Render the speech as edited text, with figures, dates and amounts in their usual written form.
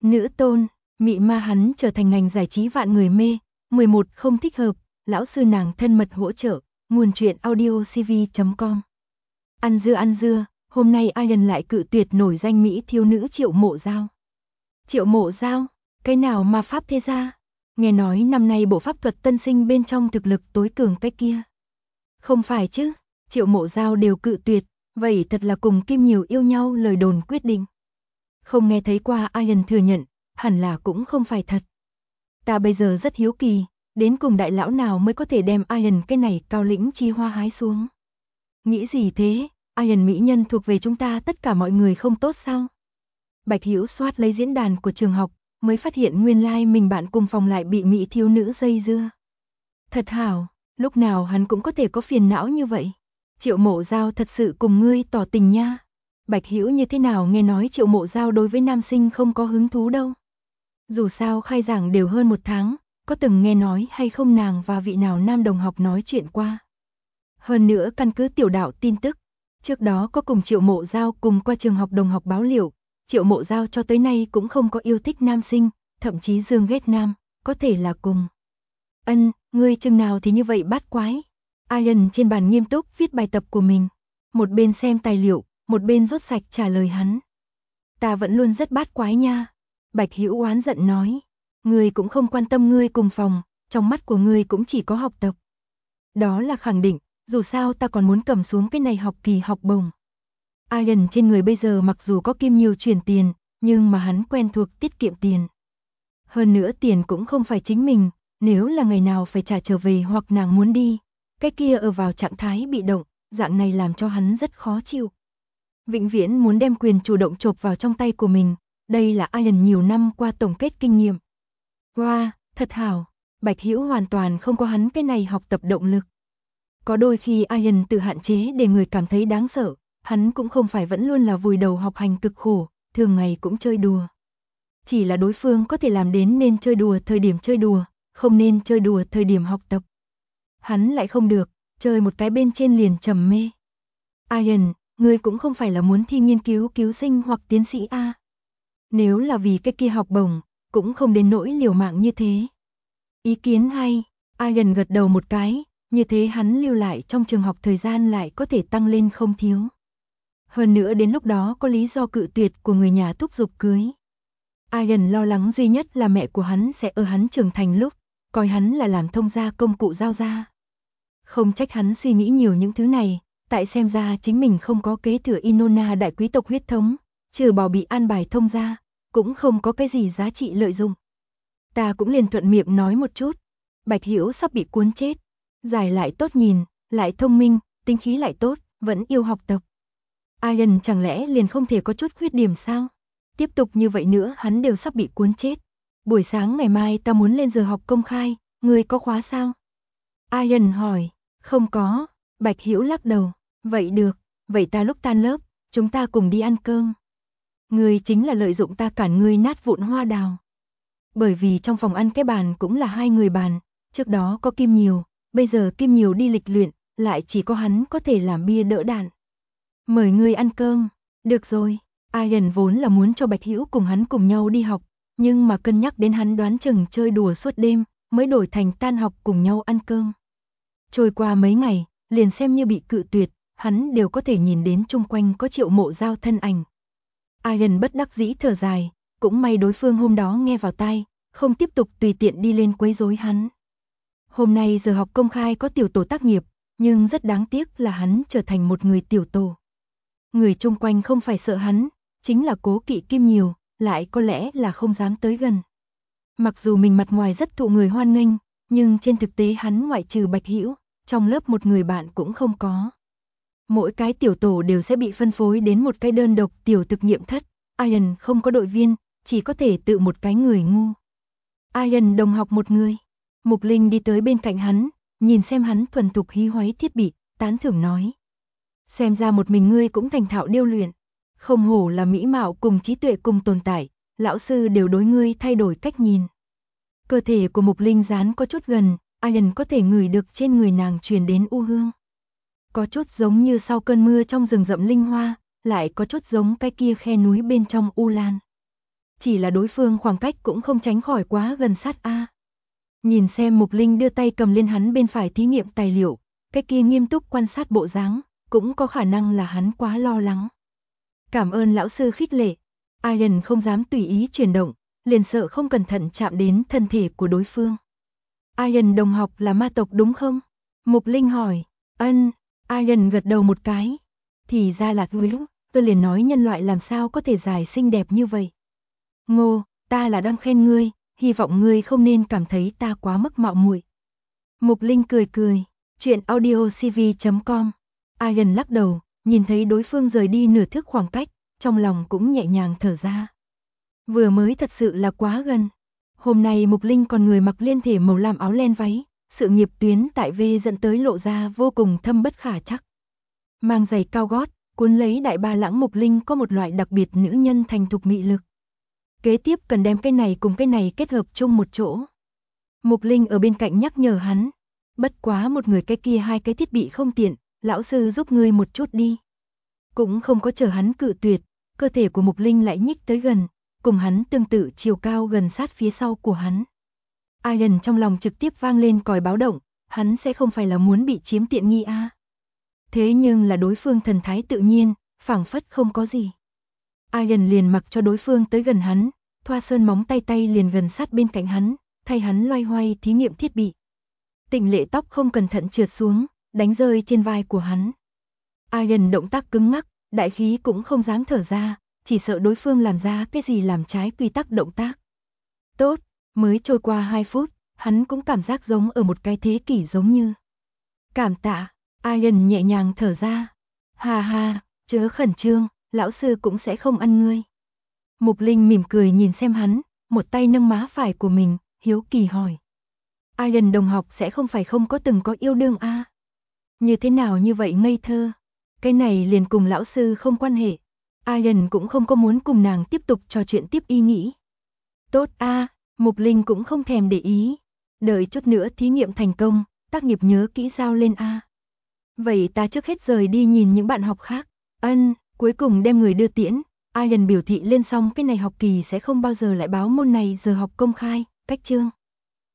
Nữ tôn, mị ma hắn trở thành ngành giải trí vạn người mê. 11 không thích hợp, lão sư nàng thân mật hỗ trợ, nguồn truyện audiocv.com. Ăn dưa, hôm nay Ian lại cự tuyệt nổi danh mỹ thiếu nữ Triệu Mộ Dao. Triệu Mộ Dao, cái nào ma pháp thế gia? Nghe nói năm nay bộ pháp thuật tân sinh bên trong thực lực tối cường cái kia. Không phải chứ, Triệu Mộ Dao đều cự tuyệt, vậy thật là cùng Kim Nhiều yêu nhau lời đồn quyết định. Không nghe thấy qua Ian thừa nhận, hẳn là cũng không phải thật. Ta bây giờ rất hiếu kỳ, đến cùng đại lão nào mới có thể đem Ian cái này cao lĩnh chi hoa hái xuống. Nghĩ gì thế, Ian mỹ nhân thuộc về chúng ta tất cả mọi người không tốt sao? Bạch Hữu soát lấy diễn đàn của trường học, mới phát hiện nguyên lai mình bạn cùng phòng lại bị mỹ thiếu nữ dây dưa. Thật hảo, lúc nào hắn cũng có thể có phiền não như vậy. Triệu Mộ Dao thật sự cùng ngươi tỏ tình nha. Bạch Hữu như thế nào nghe nói Triệu Mộ Dao đối với nam sinh không có hứng thú đâu. Dù sao khai giảng đều hơn 1 tháng, có từng nghe nói hay không nàng và vị nào nam đồng học nói chuyện qua. Hơn nữa căn cứ tiểu đạo tin tức, trước đó có cùng Triệu Mộ Dao cùng qua trường học đồng học báo liệu, Triệu Mộ Dao cho tới nay cũng không có yêu thích nam sinh, thậm chí dương ghét nam, có thể là cùng. Ngươi chừng nào thì như vậy bát quái. Ian trên bàn nghiêm túc viết bài tập của mình, một bên xem tài liệu, một bên rốt sạch trả lời hắn. Ta vẫn luôn rất bát quái nha. Bạch Hữu oán giận nói, ngươi cũng không quan tâm ngươi cùng phòng, trong mắt của ngươi cũng chỉ có học tập. Đó là khẳng định, dù sao ta còn muốn cầm xuống cái này học kỳ học bổng. Ian trên người bây giờ mặc dù có Kim Nhiều chuyển tiền, nhưng mà hắn quen thuộc tiết kiệm tiền. Hơn nữa tiền cũng không phải chính mình, nếu là ngày nào phải trả trở về hoặc nàng muốn đi, cái kia ở vào trạng thái bị động, dạng này làm cho hắn rất khó chịu. Vĩnh viễn muốn đem quyền chủ động chộp vào trong tay của mình, đây là Ian nhiều năm qua tổng kết kinh nghiệm. Wow, thật hảo, Bạch Hữu hoàn toàn không có hắn cái này học tập động lực. Có đôi khi Ian tự hạn chế để người cảm thấy đáng sợ, hắn cũng không phải vẫn luôn là vùi đầu học hành cực khổ, thường ngày cũng chơi đùa. Chỉ là đối phương có thể làm đến nên chơi đùa thời điểm chơi đùa, không nên chơi đùa thời điểm học tập. Hắn lại không được, chơi một cái bên trên liền trầm mê. Ian, ngươi cũng không phải là muốn thi nghiên cứu cứu sinh hoặc tiến sĩ a? Nếu là vì cái kia học bổng, cũng không đến nỗi liều mạng như thế. Ý kiến hay, Ian gật đầu một cái, như thế hắn lưu lại trong trường học thời gian lại có thể tăng lên không thiếu. Hơn nữa đến lúc đó có lý do cự tuyệt của người nhà thúc giục cưới. Ian lo lắng duy nhất là mẹ của hắn sẽ ở hắn trưởng thành lúc, coi hắn là làm thông gia công cụ giao gia. Không trách hắn suy nghĩ nhiều những thứ này, tại xem ra chính mình không có kế thừa Inona đại quý tộc huyết thống, trừ bỏ bị an bài thông gia, cũng không có cái gì giá trị lợi dụng. Ta cũng liền thuận miệng nói một chút, Bạch Hữu sắp bị cuốn chết, giải lại tốt nhìn, lại thông minh, tính khí lại tốt, vẫn yêu học tập. Ian chẳng lẽ liền không thể có chút khuyết điểm sao? Tiếp tục như vậy nữa hắn đều sắp bị cuốn chết. Buổi sáng ngày mai ta muốn lên giờ học công khai, ngươi có khóa sao? Ian hỏi, không có, Bạch Hữu lắc đầu, vậy được, vậy ta lúc tan lớp, chúng ta cùng đi ăn cơm. Ngươi chính là lợi dụng ta cản ngươi nát vụn hoa đào. Bởi vì trong phòng ăn cái bàn cũng là 2 người bàn, trước đó có Kim Nhiều, bây giờ Kim Nhiều đi lịch luyện, lại chỉ có hắn có thể làm bia đỡ đạn. Mời ngươi ăn cơm, được rồi. Ian vốn là muốn cho Bạch Hữu cùng hắn cùng nhau đi học, nhưng mà cân nhắc đến hắn đoán chừng chơi đùa suốt đêm, mới đổi thành tan học cùng nhau ăn cơm. Trôi qua mấy ngày, liền xem như bị cự tuyệt, hắn đều có thể nhìn đến chung quanh có Triệu Mộ Dao thân ảnh. Ian bất đắc dĩ thở dài, cũng may đối phương hôm đó nghe vào tai, không tiếp tục tùy tiện đi lên quấy rối hắn. Hôm nay giờ học công khai có tiểu tổ tác nghiệp, nhưng rất đáng tiếc là hắn trở thành một người tiểu tổ. Người chung quanh không phải sợ hắn, chính là cố kỵ Kim Nhiều, lại có lẽ là không dám tới gần. Mặc dù mình mặt ngoài rất thụ người hoan nghênh, nhưng trên thực tế hắn ngoại trừ Bạch Hữu, trong lớp một người bạn cũng không có. Mỗi cái tiểu tổ đều sẽ bị phân phối đến một cái đơn độc tiểu thực nghiệm thất, Ian không có đội viên, chỉ có thể tự một cái người ngu. Ian đồng học một người, Mục Linh đi tới bên cạnh hắn, nhìn xem hắn thuần thục hí hoáy thiết bị, tán thưởng nói. Xem ra một mình ngươi cũng thành thạo điêu luyện, không hổ là mỹ mạo cùng trí tuệ cùng tồn tại, lão sư đều đối ngươi thay đổi cách nhìn. Cơ thể của Mục Linh dán có chút gần, Ian có thể ngửi được trên người nàng truyền đến u hương. Có chút giống như sau cơn mưa trong rừng rậm linh hoa, lại có chút giống cái kia khe núi bên trong u lan. chỉ là đối phương khoảng cách cũng không tránh khỏi quá gần sát a. Nhìn xem Mục Linh đưa tay cầm lên hắn bên phải thí nghiệm tài liệu, cái kia nghiêm túc quan sát bộ dáng, cũng có khả năng là hắn quá lo lắng. Cảm ơn lão sư khích lệ. Ian không dám tùy ý chuyển động, liền sợ không cẩn thận chạm đến thân thể của đối phương. Ian đồng học là ma tộc đúng không? Mục Linh hỏi. Ân, Ian gật đầu một cái. Thì ra là tôi liền nói nhân loại làm sao có thể dài xinh đẹp như vậy. Ngô, ta là đang khen ngươi, hy vọng ngươi không nên cảm thấy ta quá mức mạo muội. Mục Linh cười cười, chuyện audiocv.com. Ian lắc đầu, nhìn thấy đối phương rời đi nửa thước khoảng cách, trong lòng cũng nhẹ nhàng thở ra. Vừa mới thật sự là quá gần. Hôm nay Mục Linh còn người mặc liên thể màu lam áo len váy, sự nghiệp tuyến tại V dẫn tới lộ ra vô cùng thâm bất khả chắc. Mang giày cao gót, cuốn lấy đại ba lãng Mục Linh có một loại đặc biệt nữ nhân thành thục mị lực. Kế tiếp cần đem cái này cùng cái này kết hợp chung một chỗ. Mục Linh ở bên cạnh nhắc nhở hắn. Bất quá một người cái kia hai cái thiết bị không tiện, lão sư giúp ngươi một chút đi. Cũng không có chờ hắn cự tuyệt, cơ thể của Mục Linh lại nhích tới gần, cùng hắn tương tự chiều cao gần sát phía sau của hắn. Ian trong lòng trực tiếp vang lên còi báo động, hắn sẽ không phải là muốn bị chiếm tiện nghi a. Thế nhưng là đối phương thần thái tự nhiên, phảng phất không có gì. Ian liền mặc cho đối phương tới gần hắn, thoa sơn móng tay liền gần sát bên cạnh hắn, thay hắn loay hoay thí nghiệm thiết bị. Tịnh Lệ tóc không cẩn thận trượt xuống, đánh rơi trên vai của hắn. Ian động tác cứng ngắc, đại khí cũng không dám thở ra, chỉ sợ đối phương làm ra cái gì làm trái quy tắc động tác. Tốt, mới trôi qua 2 phút, hắn cũng cảm giác giống ở một cái thế kỷ giống như. Cảm tạ, Ian nhẹ nhàng thở ra. Ha ha, chớ khẩn trương, lão sư cũng sẽ không ăn ngươi. Mục Linh mỉm cười nhìn xem hắn, một tay nâng má phải của mình, hiếu kỳ hỏi. Ian đồng học sẽ không phải không có từng có yêu đương a? Như thế nào như vậy ngây thơ? Cái này liền cùng lão sư không quan hệ. Ian cũng không có muốn cùng nàng tiếp tục trò chuyện tiếp ý nghĩ. Tốt a, Mục Linh cũng không thèm để ý. Đợi chút nữa thí nghiệm thành công, tác nghiệp nhớ kỹ giao lên a. Vậy ta trước hết rời đi nhìn những bạn học khác. Ân, cuối cùng đem người đưa tiễn. Ian biểu thị lên xong cái này học kỳ sẽ không bao giờ lại báo môn này giờ học công khai, cách chương.